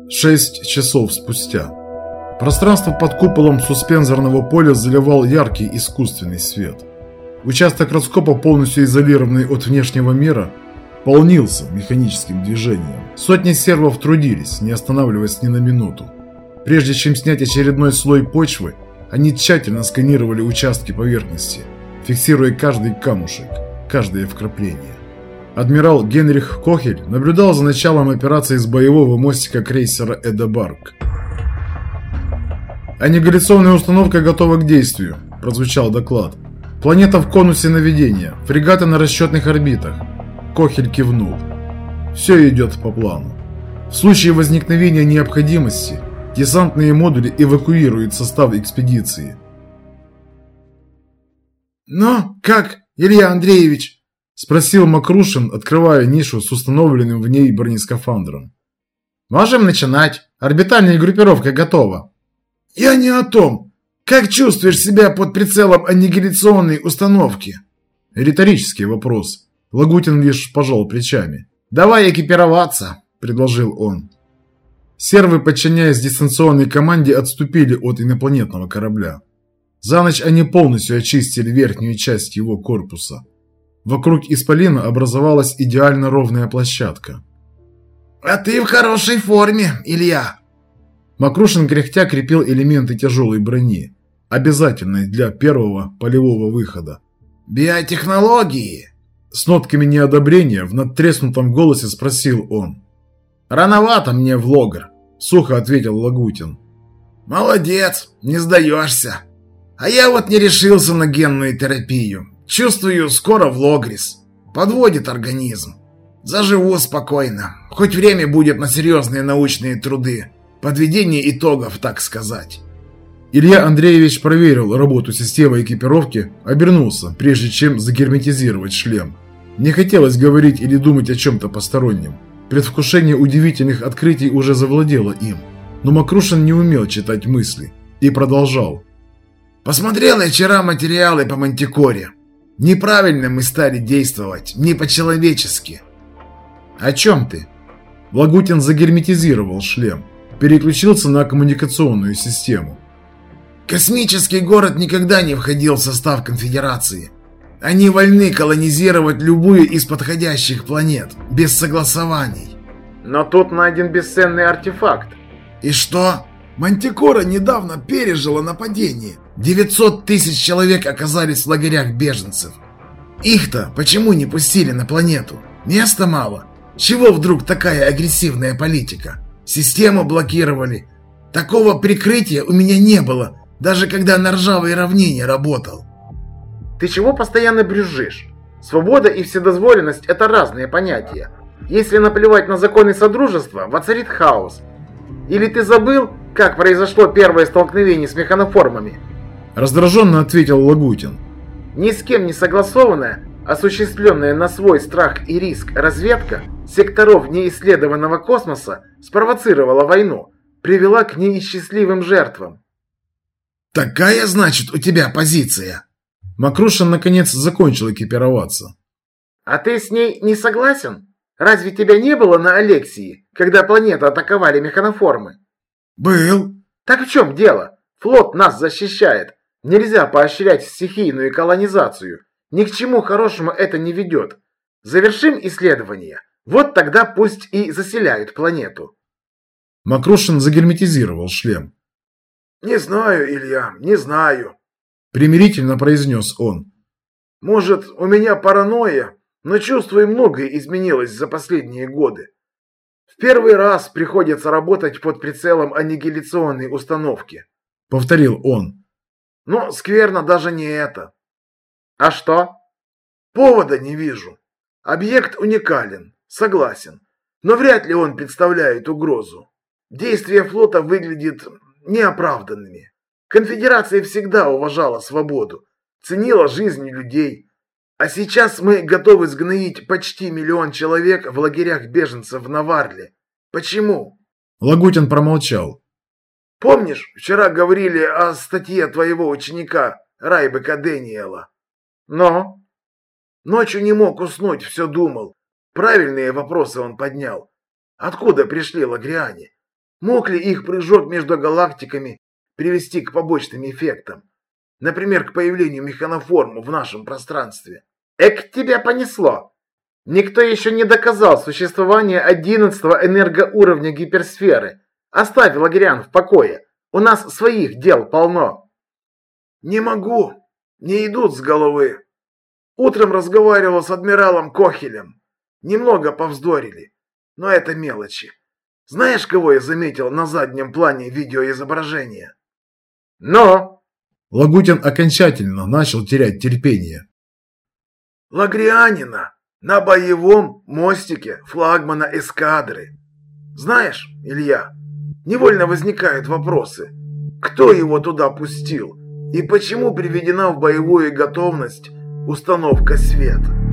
6 часов спустя. Пространство под куполом суспензорного поля заливал яркий искусственный свет. Участок раскопа, полностью изолированный от внешнего мира, полнился механическим движением. Сотни сервов трудились, не останавливаясь ни на минуту. Прежде чем снять очередной слой почвы, они тщательно сканировали участки поверхности, фиксируя каждый камушек, каждое вкрапление. Адмирал Генрих Кохель наблюдал за началом операции с боевого мостика крейсера «Эдебарг». «Аннигиляционная установка готова к действию», – прозвучал доклад. «Планета в конусе наведения, фрегаты на расчетных орбитах». Кохель кивнул. «Все идет по плану. В случае возникновения необходимости десантные модули эвакуируют состав экспедиции». «Ну, как, Илья Андреевич?» – спросил Макрушин, открывая нишу с установленным в ней бронескафандром. «Можем начинать. Орбитальная группировка готова». «Я не о том. Как чувствуешь себя под прицелом аннигиляционной установки?» Риторический вопрос. Лагутин лишь пожал плечами. «Давай экипироваться», – предложил он. Сервы, подчиняясь дистанционной команде, отступили от инопланетного корабля. За ночь они полностью очистили верхнюю часть его корпуса. Вокруг исполина образовалась идеально ровная площадка. «А ты в хорошей форме, Илья!» Макрушин кряхтя крепил элементы тяжелой брони, обязательной для первого полевого выхода. «Биотехнологии!» С нотками неодобрения в надтреснутом голосе спросил он. «Рановато мне в логр», — сухо ответил Лагутин. «Молодец, не сдаешься. А я вот не решился на генную терапию. Чувствую, скоро в логрис. Подводит организм. Заживу спокойно. Хоть время будет на серьезные научные труды. Подведение итогов, так сказать». Илья Андреевич проверил работу системы экипировки, обернулся, прежде чем загерметизировать шлем. Не хотелось говорить или думать о чем-то постороннем. Предвкушение удивительных открытий уже завладело им. Но Макрушин не умел читать мысли и продолжал. «Посмотрел я вчера материалы по Мантикоре. Неправильно мы стали действовать, не по-человечески». «О чем ты?» Лагутин загерметизировал шлем, переключился на коммуникационную систему. «Космический город никогда не входил в состав Конфедерации. Они вольны колонизировать любую из подходящих планет, без согласований». «Но тут найден бесценный артефакт». «И что? Мантикора недавно пережила нападение. 900 тысяч человек оказались в лагерях беженцев. Их-то почему не пустили на планету? Места мало. Чего вдруг такая агрессивная политика? Систему блокировали. Такого прикрытия у меня не было, даже когда на ржавой равнине работал». «Ты чего постоянно брюзжишь? Свобода и вседозволенность – это разные понятия. Если наплевать на законы Содружества, воцарит хаос. Или ты забыл, как произошло первое столкновение с механоформами?» Раздраженно ответил Лагутин. «Ни с кем не согласованная, осуществленная на свой страх и риск разведка секторов неисследованного космоса спровоцировала войну, привела к неисчислимым жертвам». «Такая, значит, у тебя позиция?» Макрушин наконец закончил экипироваться. «А ты с ней не согласен? Разве тебя не было на Алексии, когда планету атаковали механоформы?» «Был». «Так в чем дело? Флот нас защищает. Нельзя поощрять стихийную колонизацию. Ни к чему хорошему это не ведет. Завершим исследование. Вот тогда пусть и заселяют планету». Макрушин загерметизировал шлем. «Не знаю, Илья, не знаю», — примирительно произнес он. «Может, у меня паранойя, но чувствую, многое изменилось за последние годы. В первый раз приходится работать под прицелом аннигиляционной установки», — повторил он. «Но скверно даже не это». «А что?» «Повода не вижу. Объект уникален, согласен, но вряд ли он представляет угрозу. Действия флота выглядят неоправданными. Конфедерация всегда уважала свободу, ценила жизни людей. А сейчас мы готовы сгноить почти 1 миллион человек в лагерях беженцев в Наварле. Почему?» Лагутин промолчал. «Помнишь, вчера говорили о статье твоего ученика Райбека Дэниела?» «Но?» «Ночью не мог уснуть, все думал. Правильные вопросы он поднял. Откуда пришли лагриане? Мог ли их прыжок между галактиками привести к побочным эффектам? Например, к появлению механоформ в нашем пространстве? Эк, тебя понесло. Никто еще не доказал существование 11-го энергоуровня гиперсферы. Оставь Лагериан в покое. У нас своих дел полно. Не могу. Не идут с головы. Утром разговаривал с адмиралом Кохелем. Немного повздорили. Но это мелочи. Знаешь, кого я заметил на заднем плане видеоизображения? Но... Лагутин окончательно начал терять терпение. Лагрианина на боевом мостике флагмана эскадры. Знаешь, Илья, невольно возникают вопросы. Кто его туда пустил? И почему приведена в боевую готовность установка света?